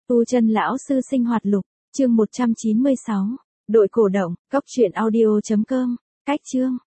Tu chân lão sư sinh hoạt lục, chương 196. Đội cổ động, cốc truyện audio.com, cách chương.